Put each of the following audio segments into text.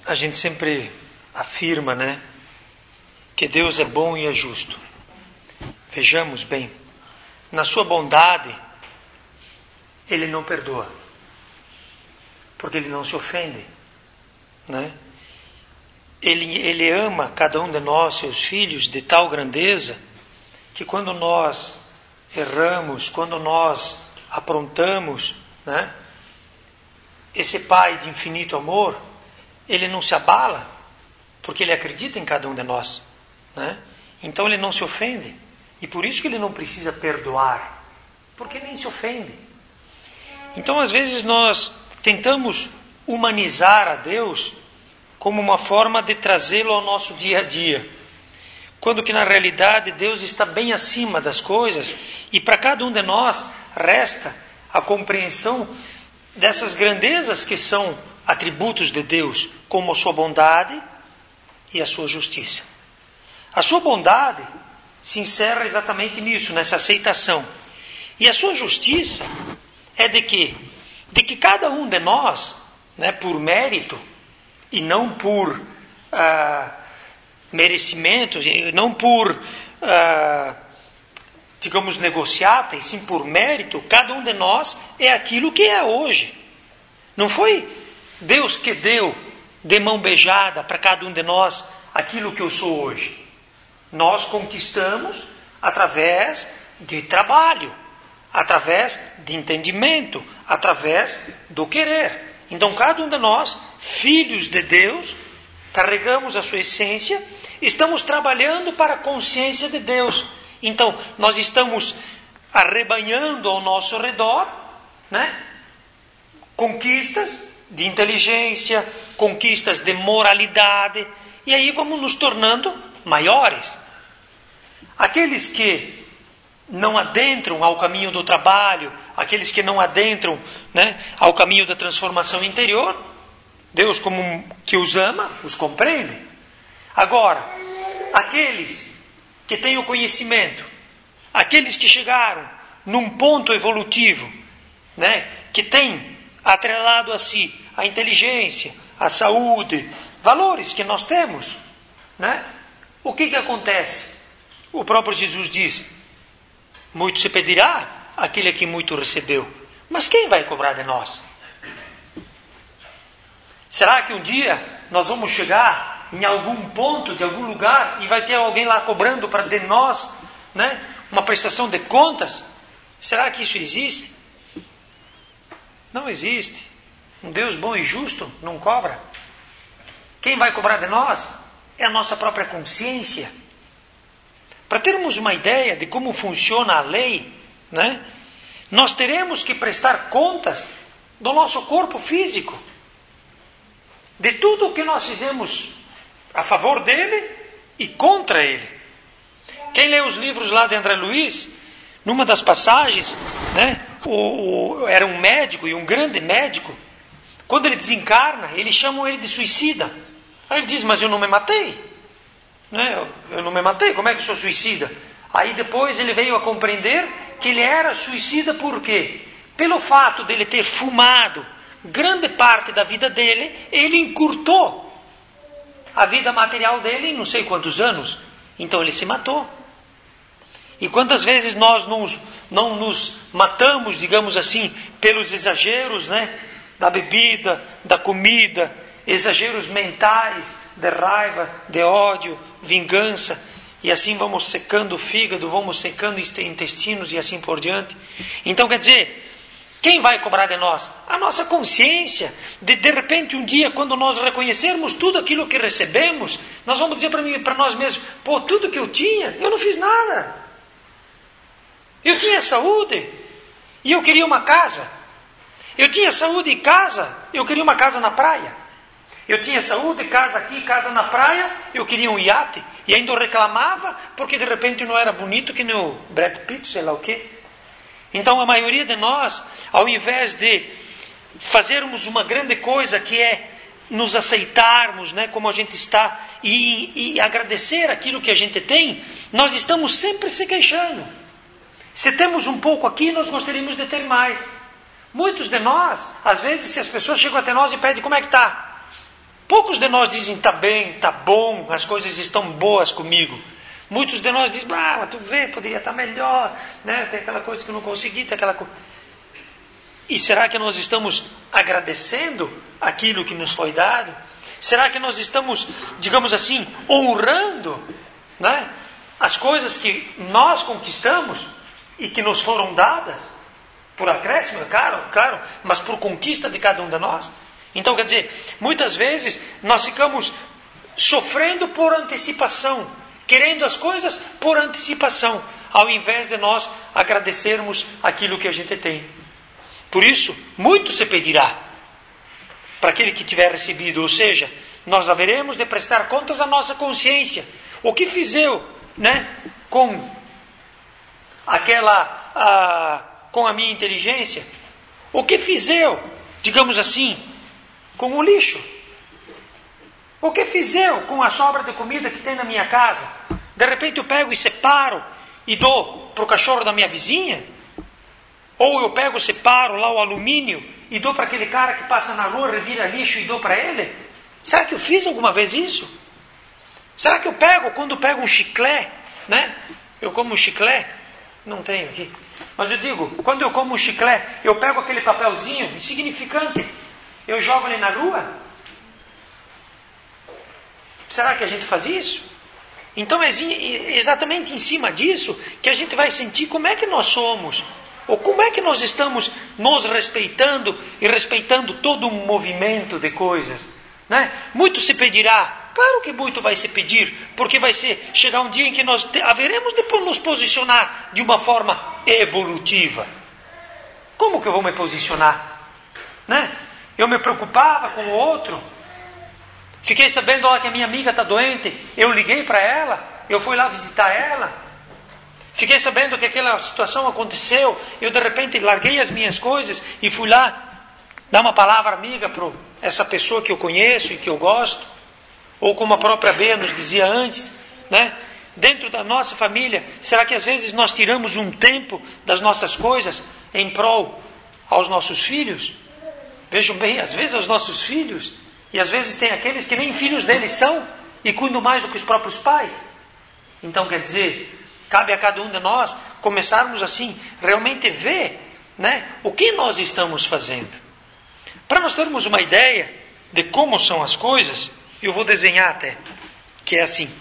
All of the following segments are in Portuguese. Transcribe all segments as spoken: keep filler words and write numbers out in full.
A gente sempre afirma, né, que Deus é bom e é justo. Vejamos bem, na sua bondade, Ele não perdoa, porque Ele não se ofende, né? Ele, Ele ama cada um de nós, seus filhos, de tal grandeza, que quando nós erramos, quando nós aprontamos, né, esse Pai de infinito amor, Ele não se abala, porque Ele acredita em cada um de nós, né? Então Ele não se ofende, e por isso que Ele não precisa perdoar, porque nem se ofende. Então às vezes nós tentamos humanizar a Deus como uma forma de trazê-lo ao nosso dia a dia, quando que na realidade Deus está bem acima das coisas, e para cada um de nós resta a compreensão dessas grandezas que são atributos de Deus, como a sua bondade e a sua justiça. A sua bondade se encerra exatamente nisso, nessa aceitação. E a sua justiça é de que, de que cada um de nós, né, por mérito, e não por ah, merecimento, não por, ah, digamos, negociata, e sim por mérito, cada um de nós é aquilo que é hoje. Não foi Deus que deu de mão beijada para cada um de nós aquilo que eu sou hoje. Nós conquistamos através de trabalho, através de entendimento, através do querer. Então cada um de nós, filhos de Deus, carregamos a sua essência, estamos trabalhando para a consciência de Deus. Então nós estamos arrebanhando ao nosso redor, né, conquistas de inteligência, conquistas de moralidade, e aí vamos nos tornando maiores. Aqueles que não adentram ao caminho do trabalho, aqueles que não adentram, né, ao caminho da transformação interior, Deus, como que os ama, os compreende. Agora, aqueles que têm o conhecimento, aqueles que chegaram num ponto evolutivo, né, que têm atrelado a si a inteligência, a saúde, valores que nós temos, né? O que que acontece? O próprio Jesus diz: muito se pedirá aquele que muito recebeu, mas quem vai cobrar de nós? Será que um dia nós vamos chegar em algum ponto de algum lugar e vai ter alguém lá cobrando para de nós, né, uma prestação de contas? Será que isso existe? Não existe. Um Deus bom e justo não cobra. Quem vai cobrar de nós é a nossa própria consciência. Para termos uma ideia de como funciona a lei, né, nós teremos que prestar contas do nosso corpo físico, de tudo o que nós fizemos a favor dele e contra ele. Quem lê os livros lá de André Luiz, numa das passagens, né, o, o, era um médico, e um grande médico. Quando ele desencarna, eles chamam ele de suicida. Aí ele diz: mas eu não me matei, né? eu, eu não me matei, como é que eu sou suicida? Aí depois ele veio a compreender que ele era suicida por quê? Pelo fato dele ter fumado grande parte da vida dele, ele encurtou a vida material dele em não sei quantos anos. Então ele se matou. E quantas vezes nós não, não nos matamos, digamos assim, pelos exageros, né, da bebida, da comida, exageros mentais, de raiva, de ódio, vingança, e assim vamos secando o fígado, vamos secando intestinos e assim por diante. Então quer dizer, quem vai cobrar de nós? A nossa consciência. De, de repente um dia, quando nós reconhecermos tudo aquilo que recebemos, nós vamos dizer para mim, para nós mesmos: pô, tudo que eu tinha, eu não fiz nada. Eu tinha saúde e eu queria uma casa. Eu tinha saúde e casa, eu queria uma casa na praia. Eu tinha saúde, casa aqui, casa na praia, eu queria um iate. E ainda eu reclamava porque de repente não era bonito que nem o Brad Pitt, sei lá o quê. Então a maioria de nós, ao invés de fazermos uma grande coisa que é nos aceitarmos, né, como a gente está, e, e agradecer aquilo que a gente tem, nós estamos sempre se queixando. Se temos um pouco aqui, nós gostaríamos de ter mais. Muitos de nós, às vezes, se as pessoas chegam até nós e pedem: como é que está? Poucos de nós dizem, tá bem, tá bom, as coisas estão boas comigo. Muitos de nós dizem, ah, mas tu vê, poderia estar melhor, né? Tem aquela coisa que eu não consegui, tem aquela coisa. E será que nós estamos agradecendo aquilo que nos foi dado? Será que nós estamos, digamos assim, honrando, né, as coisas que nós conquistamos e que nos foram dadas? Por acréscimo, claro, claro, mas por conquista de cada um de nós. Então, quer dizer, muitas vezes nós ficamos sofrendo por antecipação, querendo as coisas por antecipação, ao invés de nós agradecermos aquilo que a gente tem. Por isso, muito se pedirá para aquele que tiver recebido, ou seja, nós haveremos de prestar contas à nossa consciência. O que fiz eu, né, com aquela, a, com a minha inteligência? O que fiz eu, digamos assim, com o lixo? O que fiz eu com a sobra de comida que tem na minha casa? De repente eu pego e separo e dou para o cachorro da minha vizinha? Ou eu pego, separo lá o alumínio e dou para aquele cara que passa na rua, revira lixo e dou para ele? Será que eu fiz alguma vez isso? Será que eu pego, quando eu pego um chiclete, né? Eu como um chiclete? Não tenho aqui. Mas eu digo, quando eu como um chiclete, eu pego aquele papelzinho insignificante, eu jogo ele na rua? Será que a gente faz isso? Então é exatamente em cima disso que a gente vai sentir como é que nós somos, ou como é que nós estamos nos respeitando e respeitando todo um movimento de coisas, né? Muito se pedirá, claro que muito vai se pedir, porque vai ser, chegar um dia em que nós te, haveremos de nos posicionar de uma forma evolutiva. Como que eu vou me posicionar? Né? Eu me preocupava com o outro, fiquei sabendo ó, que a minha amiga está doente, eu liguei para ela, eu fui lá visitar ela, fiquei sabendo que aquela situação aconteceu, eu de repente larguei as minhas coisas e fui lá dar uma palavra amiga para essa pessoa que eu conheço e que eu gosto, ou como a própria Bea nos dizia antes, né? Dentro da nossa família, será que às vezes nós tiramos um tempo das nossas coisas em prol aos nossos filhos? Vejam bem, às vezes aos nossos filhos, e às vezes tem aqueles que nem filhos deles são e cuidam mais do que os próprios pais. Então quer dizer, cabe a cada um de nós começarmos assim, realmente ver, né, o que nós estamos fazendo. Para nós termos uma ideia de como são as coisas, eu vou desenhar até, que é assim.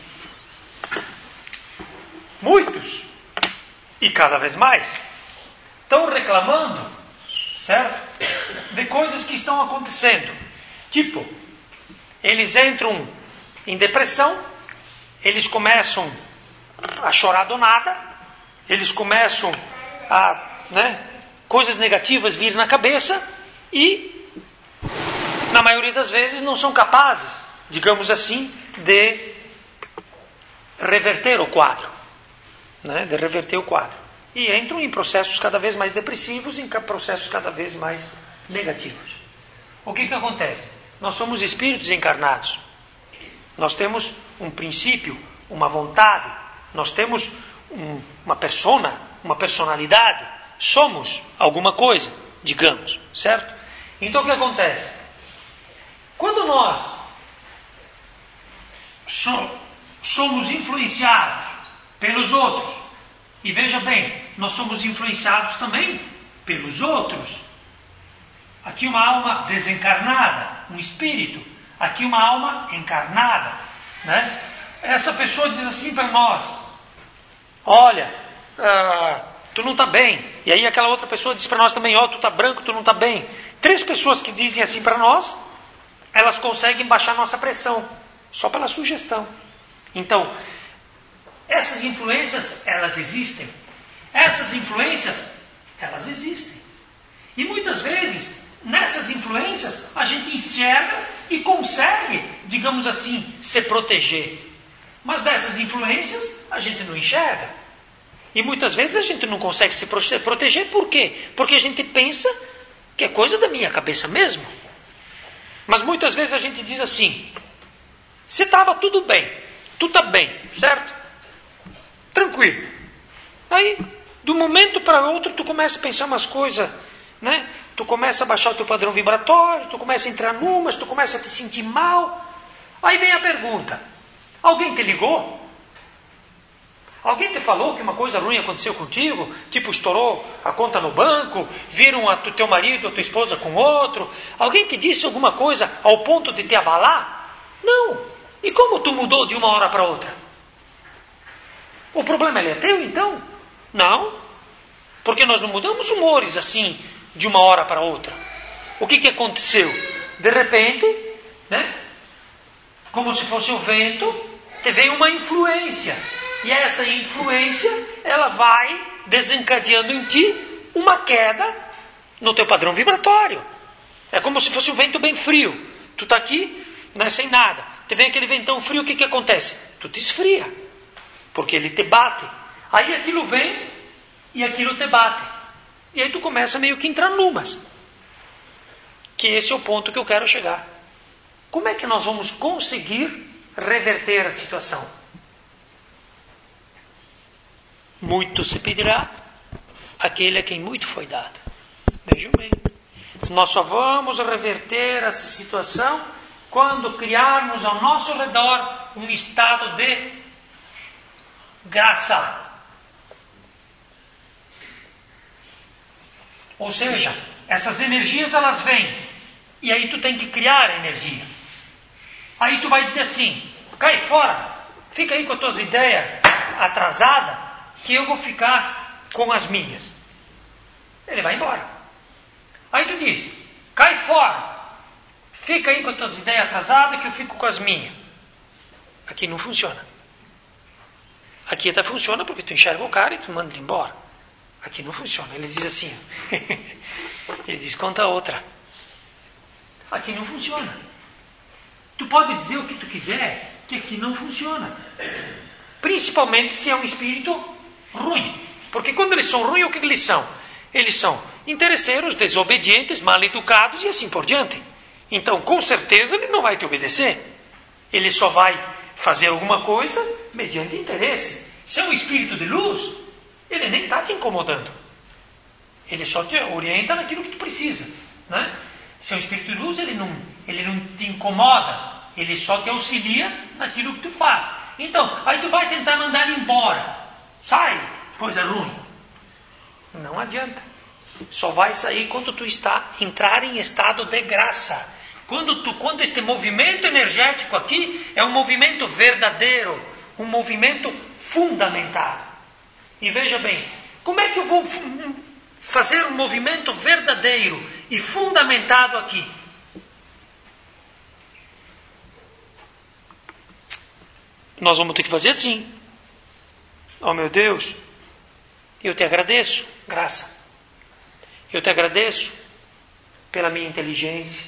Muitos, e cada vez mais, estão reclamando, certo? De coisas que estão acontecendo. Tipo, eles entram em depressão, eles começam a chorar do nada, eles começam a, né, coisas negativas vir na cabeça e, na maioria das vezes, não são capazes, digamos assim, de reverter o quadro, né, de reverter o quadro. E entram em processos cada vez mais depressivos, em processos cada vez mais negativos. O que que acontece? Nós somos espíritos encarnados. Nós temos um princípio, uma vontade, nós temos um, uma persona, uma personalidade, somos alguma coisa, digamos, certo? Então o que acontece? Quando nós so, somos influenciados pelos outros, e veja bem, nós somos influenciados também pelos outros. Aqui uma alma desencarnada, um espírito, aqui uma alma encarnada, né? Essa pessoa diz assim para nós, olha, uh, tu não está bem. E aí aquela outra pessoa diz para nós também, ó, oh, tu está branco, tu não está bem. Três pessoas que dizem assim para nós, elas conseguem baixar nossa pressão, só pela sugestão. Então, essas influências, elas existem. Essas influências, elas existem. E muitas vezes, nessas influências, a gente enxerga e consegue, digamos assim, se proteger. Mas dessas influências, a gente não enxerga. E muitas vezes a gente não consegue se proteger, por quê? Porque a gente pensa que é coisa da minha cabeça mesmo. Mas muitas vezes a gente diz assim, se estava tudo bem, tu está bem, certo? Tranquilo. Aí, de um momento para outro, tu começa a pensar umas coisas, né? Tu começa a baixar o teu padrão vibratório, tu começa a entrar numas, tu começa a te sentir mal. Aí vem a pergunta, alguém te ligou? Alguém te falou que uma coisa ruim aconteceu contigo? Tipo, estourou a conta no banco, viram a tu, teu marido ou tua esposa com outro? Alguém te disse alguma coisa ao ponto de te abalar? Não. E como tu mudou de uma hora para outra? O problema ele é teu, então? Não. Porque nós não mudamos humores assim, de uma hora para outra. O que, que aconteceu? De repente, né? Como se fosse o vento, te veio uma influência. E essa influência, ela vai desencadeando em ti uma queda no teu padrão vibratório. É como se fosse um vento bem frio. Tu está aqui, né, sem nada. Te vem aquele ventão frio, o que, que acontece? Tu te esfria. Porque ele te bate. Aí aquilo vem e aquilo te bate. E aí tu começa meio que a entrar numas. Que esse é o ponto que eu quero chegar. Como é que nós vamos conseguir reverter a situação? Muito se pedirá aquele a quem muito foi dado. Vejam bem. Nós só vamos reverter essa situação quando criarmos ao nosso redor um estado de graça. Ou seja, essas energias elas vêm e aí tu tem que criar energia. Aí tu vai dizer assim, cai fora, fica aí com as tuas ideias atrasadas, que eu vou ficar com as minhas. Ele vai embora. Aí tu diz, cai fora, fica aí com as tuas ideias atrasadas, que eu fico com as minhas. Aqui não funciona. Aqui até funciona porque tu enxerga o cara e tu manda ele embora. Aqui não funciona. Ele diz assim, ele diz, conta outra. Aqui não funciona. Tu pode dizer o que tu quiser, que aqui não funciona. Principalmente se é um espírito ruim. Porque quando eles são ruins, o que eles são? Eles são interesseiros, desobedientes, mal educados e assim por diante. Então, com certeza, ele não vai te obedecer. Ele só vai fazer alguma coisa mediante interesse. Se é um espírito de luz, ele nem está te incomodando. Ele só te orienta naquilo que tu precisa, né? Se é um espírito de luz, ele não, ele não te incomoda. Ele só te auxilia naquilo que tu faz. Então, aí tu vai tentar mandar ele embora. Sai, coisa ruim. Não adianta. Só vai sair quando tu está, entrar em estado de graça. Quando, tu, quando este movimento energético aqui é um movimento verdadeiro, um movimento fundamentado. E veja bem, como é que eu vou fazer um movimento verdadeiro e fundamentado aqui? Nós vamos ter que fazer assim. Oh meu Deus, eu te agradeço, graça. Eu te agradeço pela minha inteligência.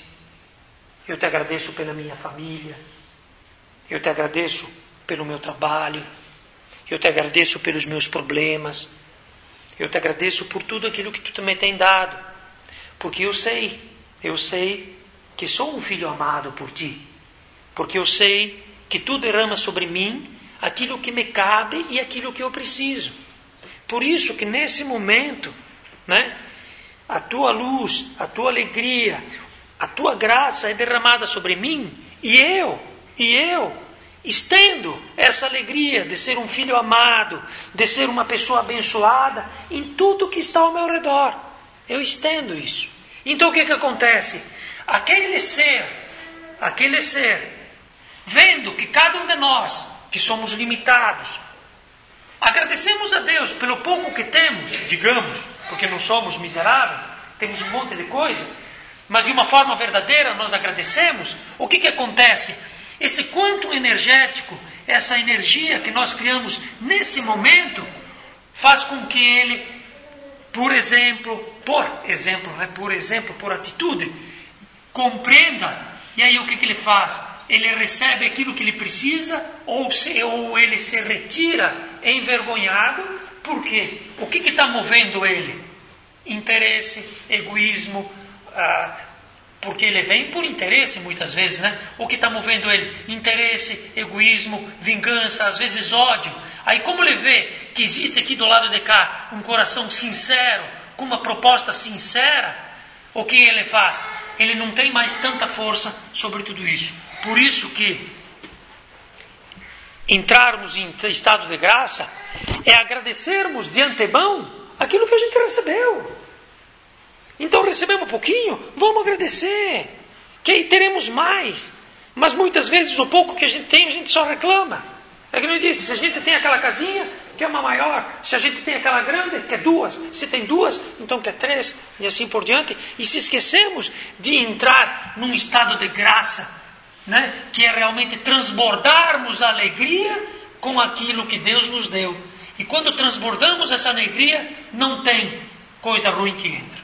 Eu te agradeço pela minha família. Eu te agradeço pelo meu trabalho. Eu te agradeço pelos meus problemas. Eu te agradeço por tudo aquilo que tu também tem dado. Porque eu sei, eu sei que sou um filho amado por ti. Porque eu sei que tu derrama sobre mim aquilo que me cabe e aquilo que eu preciso. Por isso que nesse momento, né, a tua luz, a tua alegria, a tua graça é derramada sobre mim e eu, e eu estendo essa alegria de ser um filho amado, de ser uma pessoa abençoada em tudo que está ao meu redor. Eu estendo isso. Então o que que acontece? Aquele ser, aquele ser, vendo que cada um de nós, que somos limitados, agradecemos a Deus pelo pouco que temos, digamos, porque não somos miseráveis, temos um monte de coisa, mas de uma forma verdadeira nós agradecemos. O que que acontece? Esse quantum energético, essa energia que nós criamos nesse momento, faz com que ele, por exemplo, por exemplo, né, por exemplo, por atitude, compreenda, e aí o que que ele faz? Ele recebe aquilo que ele precisa, ou, se, ou ele se retira envergonhado. Por quê? O que está movendo ele? Interesse, egoísmo, ah, porque ele vem por interesse muitas vezes, né? O que está movendo ele? Interesse, egoísmo, vingança, às vezes ódio. Aí como ele vê que existe aqui do lado de cá um coração sincero, com uma proposta sincera, o que ele faz? Ele não tem mais tanta força sobre tudo isso. Por isso que entrarmos em estado de graça é agradecermos de antemão aquilo que a gente recebeu. Então recebemos um pouquinho, vamos agradecer, que aí teremos mais. Mas muitas vezes o pouco que a gente tem, a gente só reclama. É que eu disse, se a gente tem aquela casinha, quer uma maior. Se a gente tem aquela grande, quer duas. Se tem duas, então quer três. E assim por diante. E se esquecemos de entrar num estado de graça, né? Que é realmente transbordarmos a alegria com aquilo que Deus nos deu. E quando transbordamos essa alegria, não tem coisa ruim que entra.